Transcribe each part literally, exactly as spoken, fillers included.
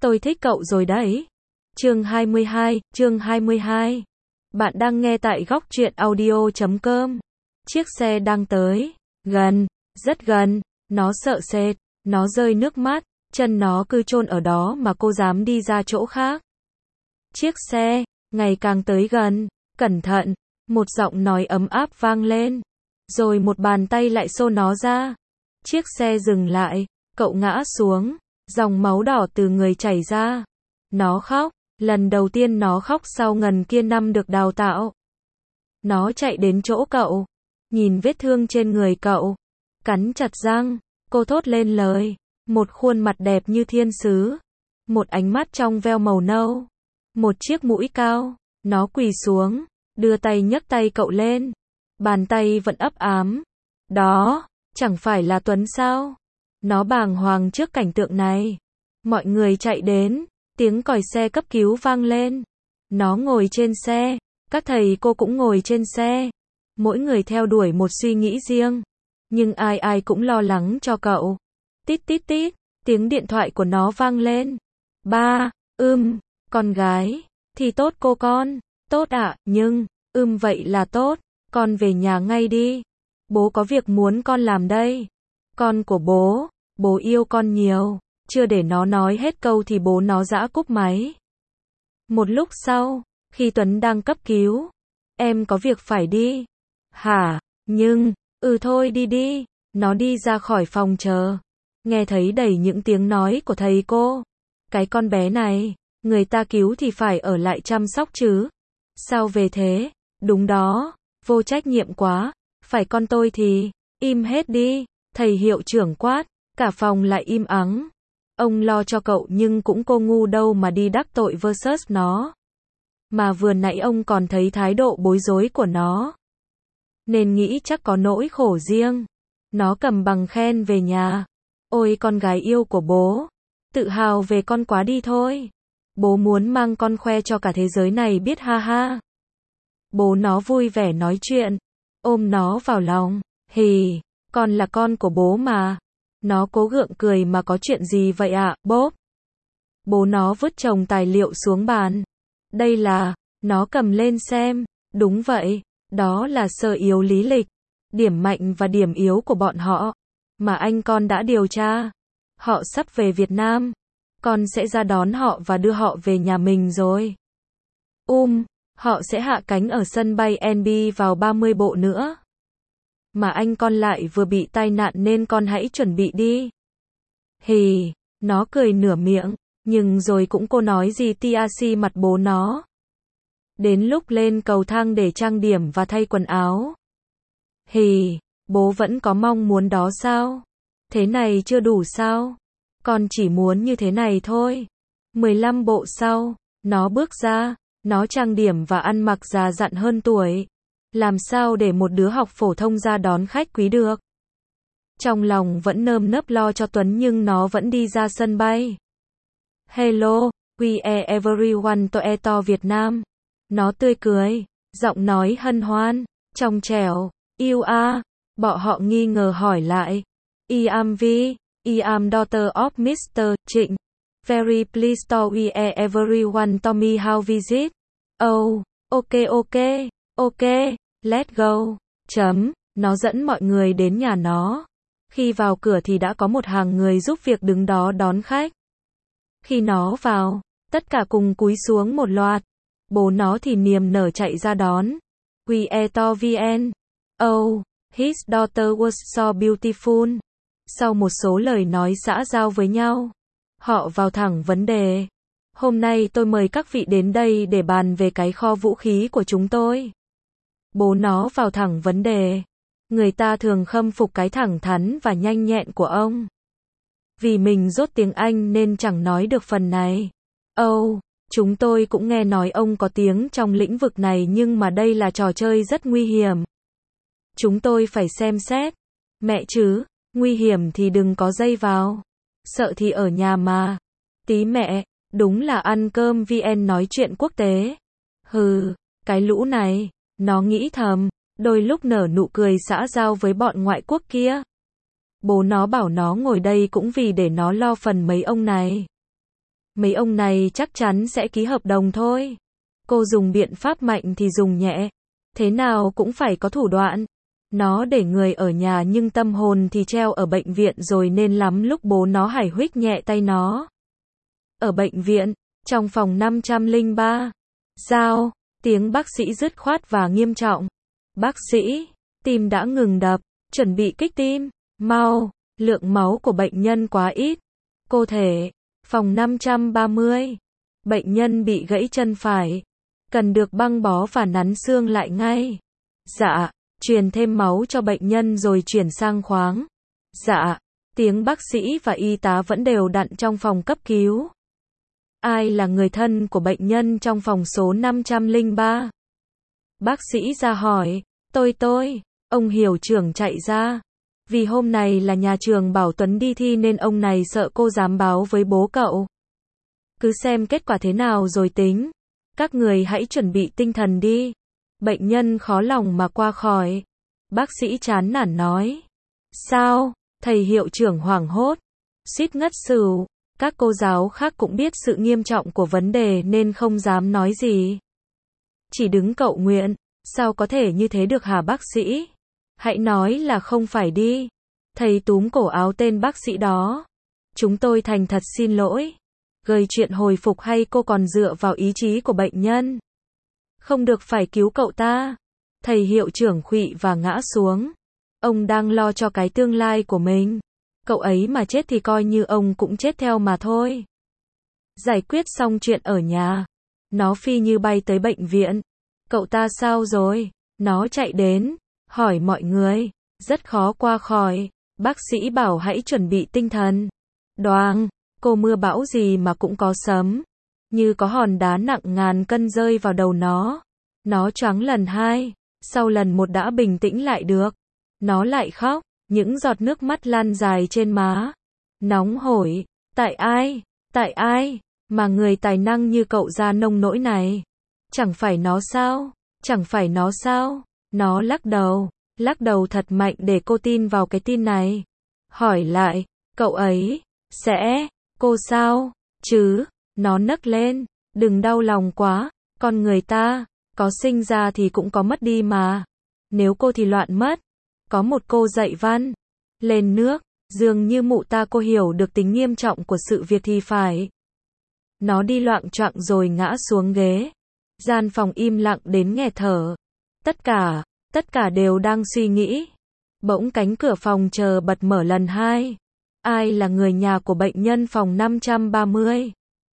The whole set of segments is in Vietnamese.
Tôi thích cậu rồi đấy. Chương hai mươi hai, chương hai mươi hai. Bạn đang nghe tại góc truyện audio chấm com. Chiếc xe đang tới. Gần, rất gần. Nó sợ sệt, nó rơi nước mắt, chân nó cứ chôn ở đó mà cô dám đi ra chỗ khác. Chiếc xe, ngày càng tới gần. Cẩn thận, một giọng nói ấm áp vang lên. Rồi một bàn tay lại xô nó ra. Chiếc xe dừng lại, cậu ngã xuống, dòng máu đỏ từ người chảy ra. Nó khóc, lần đầu tiên nó khóc sau ngần kia năm được đào tạo. Nó chạy đến chỗ cậu, nhìn vết thương trên người cậu, cắn chặt răng, cô thốt lên lời, một khuôn mặt đẹp như thiên sứ, một ánh mắt trong veo màu nâu, một chiếc mũi cao. Nó quỳ xuống, đưa tay nhấc tay cậu lên, bàn tay vẫn ấp ám. Đó, chẳng phải là Tuấn sao? Nó bàng hoàng trước cảnh tượng này. Mọi người chạy đến, tiếng còi xe cấp cứu vang lên. Nó ngồi trên xe, các thầy cô cũng ngồi trên xe. Mỗi người theo đuổi một suy nghĩ riêng, nhưng ai ai cũng lo lắng cho cậu. Tít tít tít, tiếng điện thoại của nó vang lên. Ba, ưm, con gái, thì tốt cô con, tốt ạ, nhưng, ưm vậy là tốt, con về nhà ngay đi. Bố có việc muốn con làm đây. Con của bố, bố yêu con nhiều. Chưa để nó nói hết câu thì bố nó giã cúp máy. Một lúc sau, khi Tuấn đang cấp cứu, em có việc phải đi. Hả, nhưng, ừ thôi đi đi. Nó đi ra khỏi phòng chờ. Nghe thấy đầy những tiếng nói của thầy cô. Cái con bé này, người ta cứu thì phải ở lại chăm sóc chứ. Sao về thế? Đúng đó, vô trách nhiệm quá. Phải con tôi thì, im hết đi. Thầy hiệu trưởng quát, cả phòng lại im ắng. Ông lo cho cậu nhưng cũng cô ngu đâu mà đi đắc tội versus nó. Mà vừa nãy ông còn thấy thái độ bối rối của nó, nên nghĩ chắc có nỗi khổ riêng. Nó cầm bằng khen về nhà. Ôi con gái yêu của bố, tự hào về con quá đi thôi. Bố muốn mang con khoe cho cả thế giới này biết ha ha. Bố nó vui vẻ nói chuyện, ôm nó vào lòng. Hì, con là con của bố mà. Nó cố gượng cười mà có chuyện gì vậy ạ, à, bốp. Bố nó vứt chồng tài liệu xuống bàn. Đây là, nó cầm lên xem. Đúng vậy, đó là sơ yếu lý lịch, điểm mạnh và điểm yếu của bọn họ, mà anh con đã điều tra. Họ sắp về Việt Nam. Con sẽ ra đón họ và đưa họ về nhà mình rồi. Um, họ sẽ hạ cánh ở sân bay en bê vào ba mươi bộ nữa. Mà anh con lại vừa bị tai nạn nên con hãy chuẩn bị đi. Hì, nó cười nửa miệng, nhưng rồi cũng cô nói gì tê xê mặt bố nó. Đến lúc lên cầu thang để trang điểm và thay quần áo. Hì, bố vẫn có mong muốn đó sao? Thế này chưa đủ sao? Con chỉ muốn như thế này thôi. mười lăm bộ sau, nó bước ra, nó trang điểm và ăn mặc già dặn hơn tuổi. Làm sao để một đứa học phổ thông ra đón khách quý được? Trong lòng vẫn nơm nớp lo cho Tuấn nhưng nó vẫn đi ra sân bay. Hello, we are everyone Toeto Việt Nam. Nó tươi cười, giọng nói hân hoan, trong trẻo. You are. Bọn họ nghi ngờ hỏi lại. I am Vi, I am daughter of mister Trịnh. Very pleased to we are everyone to me how visit. Oh, ok ok, ok. Let's go. Chấm. Nó dẫn mọi người đến nhà nó. Khi vào cửa thì đã có một hàng người giúp việc đứng đó đón khách. Khi nó vào, tất cả cùng cúi xuống một loạt. Bố nó thì niềm nở chạy ra đón. We are to vê en. Oh, his daughter was so beautiful. Sau một số lời nói xã giao với nhau, họ vào thẳng vấn đề. Hôm nay tôi mời các vị đến đây để bàn về cái kho vũ khí của chúng tôi. Bố nó vào thẳng vấn đề. Người ta thường khâm phục cái thẳng thắn và nhanh nhẹn của ông. Vì mình dốt tiếng Anh nên chẳng nói được phần này. Oh, chúng tôi cũng nghe nói ông có tiếng trong lĩnh vực này nhưng mà đây là trò chơi rất nguy hiểm. Chúng tôi phải xem xét. Mẹ chứ, nguy hiểm thì đừng có dây vào. Sợ thì ở nhà mà. Tí mẹ, đúng là ăn cơm vê en nói chuyện quốc tế. Hừ, cái lũ này. Nó nghĩ thầm, đôi lúc nở nụ cười xã giao với bọn ngoại quốc kia. Bố nó bảo nó ngồi đây cũng vì để nó lo phần mấy ông này. Mấy ông này chắc chắn sẽ ký hợp đồng thôi. Cô dùng biện pháp mạnh thì dùng nhẹ. Thế nào cũng phải có thủ đoạn. Nó để người ở nhà nhưng tâm hồn thì treo ở bệnh viện rồi nên lắm lúc bố nó hài huých nhẹ tay nó. Ở bệnh viện, trong phòng năm trăm lẻ ba. Giao, tiếng bác sĩ dứt khoát và nghiêm trọng. Bác sĩ, tim đã ngừng đập, chuẩn bị kích tim. Mau, lượng máu của bệnh nhân quá ít. Cô thể, phòng năm trăm ba mươi. Bệnh nhân bị gãy chân phải. Cần được băng bó và nắn xương lại ngay. Dạ, truyền thêm máu cho bệnh nhân rồi chuyển sang khoáng. Dạ, tiếng bác sĩ và y tá vẫn đều đặn trong phòng cấp cứu. Ai là người thân của bệnh nhân trong phòng số năm trăm lẻ ba? Bác sĩ ra hỏi. Tôi tôi, ông hiệu trưởng chạy ra. Vì hôm này là nhà trường bảo Tuấn đi thi nên ông này sợ cô dám báo với bố cậu. Cứ xem kết quả thế nào rồi tính. Các người hãy chuẩn bị tinh thần đi. Bệnh nhân khó lòng mà qua khỏi. Bác sĩ chán nản nói. Sao? Thầy hiệu trưởng hoảng hốt. Suýt ngất xỉu. Các cô giáo khác cũng biết sự nghiêm trọng của vấn đề nên không dám nói gì. Chỉ đứng cậu nguyện. Sao có thể như thế được hả bác sĩ? Hãy nói là không phải đi. Thầy túm cổ áo tên bác sĩ đó. Chúng tôi thành thật xin lỗi. Gây chuyện hồi phục hay cô còn dựa vào ý chí của bệnh nhân? Không được, phải cứu cậu ta. Thầy hiệu trưởng khuỵu và ngã xuống. Ông đang lo cho cái tương lai của mình. Cậu ấy mà chết thì coi như ông cũng chết theo mà thôi. Giải quyết xong chuyện ở nhà. Nó phi như bay tới bệnh viện. Cậu ta sao rồi? Nó chạy đến. Hỏi mọi người. Rất khó qua khỏi. Bác sĩ bảo hãy chuẩn bị tinh thần. Đoàng. Cô mưa bão gì mà cũng có sấm. Như có hòn đá nặng ngàn cân rơi vào đầu nó. Nó choáng lần hai. Sau lần một đã bình tĩnh lại được. Nó lại khóc. Những giọt nước mắt lan dài trên má. Nóng hổi. Tại ai? Tại ai? Mà người tài năng như cậu ra nông nỗi này. Chẳng phải nó sao? Chẳng phải nó sao? Nó lắc đầu. Lắc đầu thật mạnh để cô tin vào cái tin này. Hỏi lại. Cậu ấy. Sẽ. Cô sao? Chứ. Nó nấc lên. Đừng đau lòng quá. Con người ta. Có sinh ra thì cũng có mất đi mà. Nếu cô thì loạn mất. Có một cô dạy văn. Lên nước. Dường như mụ ta cô hiểu được tính nghiêm trọng của sự việc thì phải. Nó đi loạng choạng rồi ngã xuống ghế. Gian phòng im lặng đến nghẹt thở. Tất cả, tất cả đều đang suy nghĩ. Bỗng cánh cửa phòng chờ bật mở lần hai. Ai là người nhà của bệnh nhân phòng năm trăm ba mươi?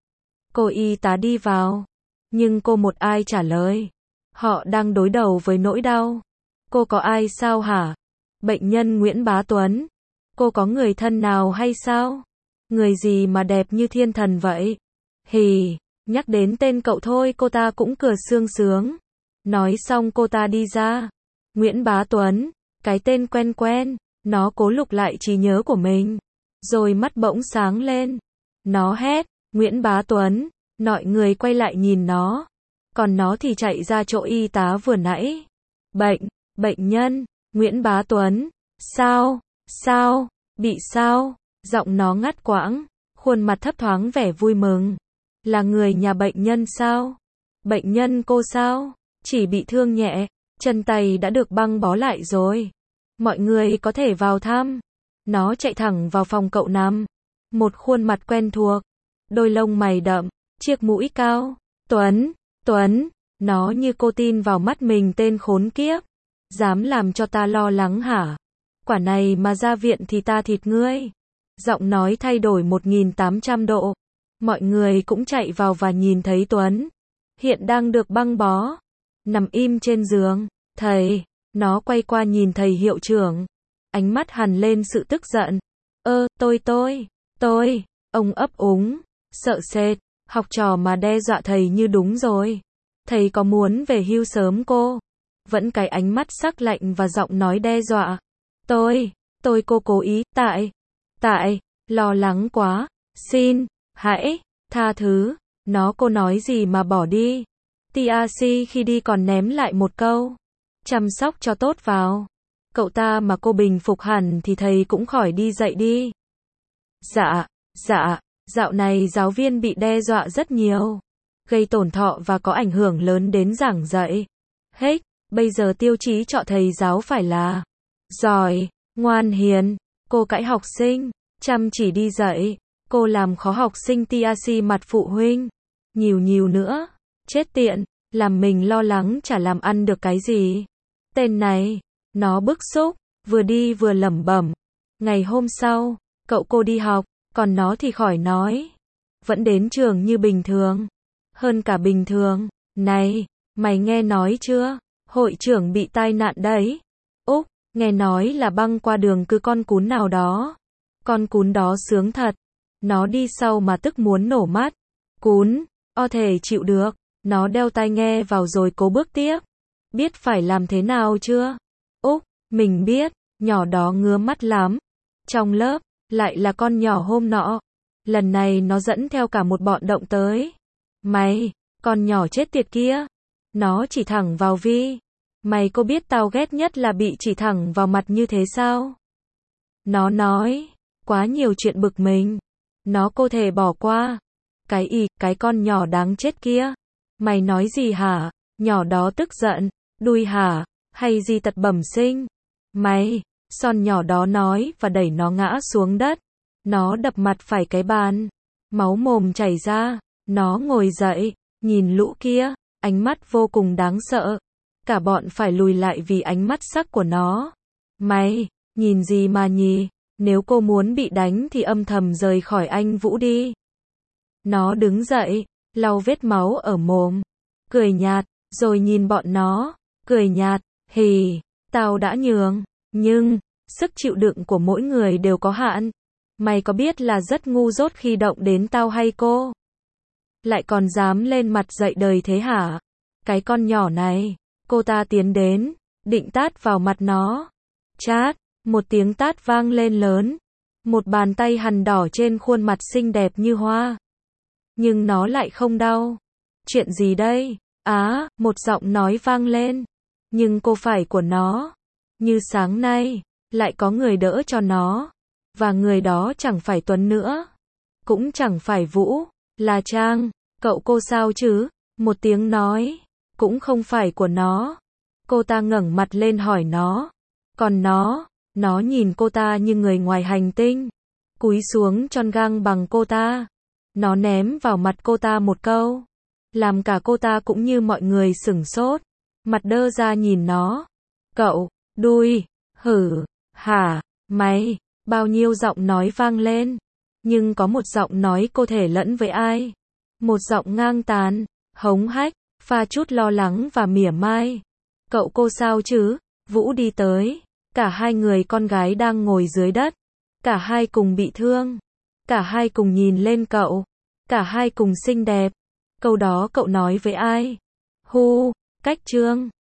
Cô y tá đi vào. Nhưng cô một ai trả lời. Họ đang đối đầu với nỗi đau. Cô có ai sao hả? Bệnh nhân Nguyễn Bá Tuấn. Cô có người thân nào hay sao? Người gì mà đẹp như thiên thần vậy? Hì, nhắc đến tên cậu thôi cô ta cũng cười sương sướng. Nói xong cô ta đi ra. Nguyễn Bá Tuấn, cái tên quen quen. Nó cố lục lại trí nhớ của mình. Rồi mắt bỗng sáng lên. Nó hét, Nguyễn Bá Tuấn. Mọi người quay lại nhìn nó. Còn nó thì chạy ra chỗ y tá vừa nãy. Bệnh, bệnh nhân, Nguyễn Bá Tuấn. Sao, sao, bị sao? Giọng nó ngắt quãng. Khuôn mặt thấp thoáng vẻ vui mừng. Là người nhà bệnh nhân sao? Bệnh nhân cô sao? Chỉ bị thương nhẹ. Chân tay đã được băng bó lại rồi. Mọi người có thể vào thăm. Nó chạy thẳng vào phòng cậu nằm. Một khuôn mặt quen thuộc. Đôi lông mày đậm. Chiếc mũi cao. Tuấn, Tuấn. Nó như cô tin vào mắt mình tên khốn kiếp. Dám làm cho ta lo lắng hả? Quả này mà ra viện thì ta thịt ngươi. Giọng nói thay đổi một nghìn tám trăm độ. Mọi người cũng chạy vào và nhìn thấy Tuấn. Hiện đang được băng bó. Nằm im trên giường. Thầy. Nó quay qua nhìn thầy hiệu trưởng. Ánh mắt hằn lên sự tức giận. Ơ, tôi tôi, tôi. Ông ấp úng. Sợ sệt. Học trò mà đe dọa thầy như đúng rồi. Thầy có muốn về hưu sớm cô? Vẫn cái ánh mắt sắc lạnh và giọng nói đe dọa. Tôi, tôi cô cố ý, tại, tại, lo lắng quá, xin, hãy, tha thứ. Nó cô nói gì mà bỏ đi. tê rờ xê khi đi còn ném lại một câu. Chăm sóc cho tốt vào. Cậu ta mà cô bình phục hẳn thì thầy cũng khỏi đi dạy đi. Dạ, dạ, Dạo này giáo viên bị đe dọa rất nhiều, gây tổn thọ và có ảnh hưởng lớn đến giảng dạy. Hết, bây giờ tiêu chí chọn thầy giáo phải là giỏi, ngoan hiền, cô cãi học sinh, chăm chỉ đi dạy, cô làm khó học sinh tê a xê mặt phụ huynh, nhiều nhiều nữa, chết tiện, làm mình lo lắng chả làm ăn được cái gì. Tên này, nó bức xúc, vừa đi vừa lẩm bẩm. Ngày hôm sau, cậu cô đi học, còn nó thì khỏi nói. Vẫn đến trường như bình thường. Hơn cả bình thường. Này, mày nghe nói chưa? Hội trưởng bị tai nạn đấy. Úc, nghe nói là băng qua đường cứ con cún nào đó. Con cún đó sướng thật. Nó đi sau mà tức muốn nổ mắt. Cún, o thể chịu được. Nó đeo tai nghe vào rồi cố bước tiếp. Biết phải làm thế nào chưa? Úc, mình biết, nhỏ đó ngứa mắt lắm. Trong lớp, lại là con nhỏ hôm nọ. Lần này nó dẫn theo cả một bọn động tới. Mày, con nhỏ chết tiệt kia. Nó chỉ thẳng vào Vi. Mày có biết tao ghét nhất là bị chỉ thẳng vào mặt như thế sao? Nó nói, quá nhiều chuyện bực mình. Nó cô thể bỏ qua. Cái y, cái con nhỏ đáng chết kia. Mày nói gì hả? Nhỏ đó tức giận. Đùi hả? Hay gì tật bẩm sinh? Mày, son nhỏ đó nói và đẩy nó ngã xuống đất. Nó đập mặt phải cái bàn. Máu mồm chảy ra. Nó ngồi dậy, nhìn lũ kia, ánh mắt vô cùng đáng sợ. Cả bọn phải lùi lại vì ánh mắt sắc của nó. Mày, nhìn gì mà nhì? Nếu cô muốn bị đánh thì âm thầm rời khỏi anh Vũ đi. Nó đứng dậy, lau vết máu ở mồm. Cười nhạt, rồi nhìn bọn nó. Cười nhạt, hì, tao đã nhường. Nhưng, sức chịu đựng của mỗi người đều có hạn. Mày có biết là rất ngu dốt khi động đến tao hay cô? Lại còn dám lên mặt dạy đời thế hả? Cái con nhỏ này, cô ta tiến đến, định tát vào mặt nó. Chát, một tiếng tát vang lên lớn. Một bàn tay hằn đỏ trên khuôn mặt xinh đẹp như hoa. Nhưng nó lại không đau. Chuyện gì đây? Á, một giọng nói vang lên. Nhưng cô phải của nó. Như sáng nay, lại có người đỡ cho nó. Và người đó chẳng phải Tuấn nữa. Cũng chẳng phải Vũ, là Trang. Cậu cô sao chứ? Một tiếng nói. Cũng không phải của nó. Cô ta ngẩng mặt lên hỏi nó. Còn nó, nó nhìn cô ta như người ngoài hành tinh. Cúi xuống tròn găng bằng cô ta. Nó ném vào mặt cô ta một câu. Làm cả cô ta cũng như mọi người sửng sốt. Mặt đơ ra nhìn nó. Cậu, đùi, hử, hả, mày, bao nhiêu giọng nói vang lên. Nhưng có một giọng nói cô thể lẫn với ai. Một giọng ngang tàn, hống hách, pha chút lo lắng và mỉa mai. Cậu cô sao chứ? Vũ đi tới. Cả hai người con gái đang ngồi dưới đất. Cả hai cùng bị thương. Cả hai cùng nhìn lên cậu. Cả hai cùng xinh đẹp. Câu đó cậu nói với ai? Hu, cách Trương.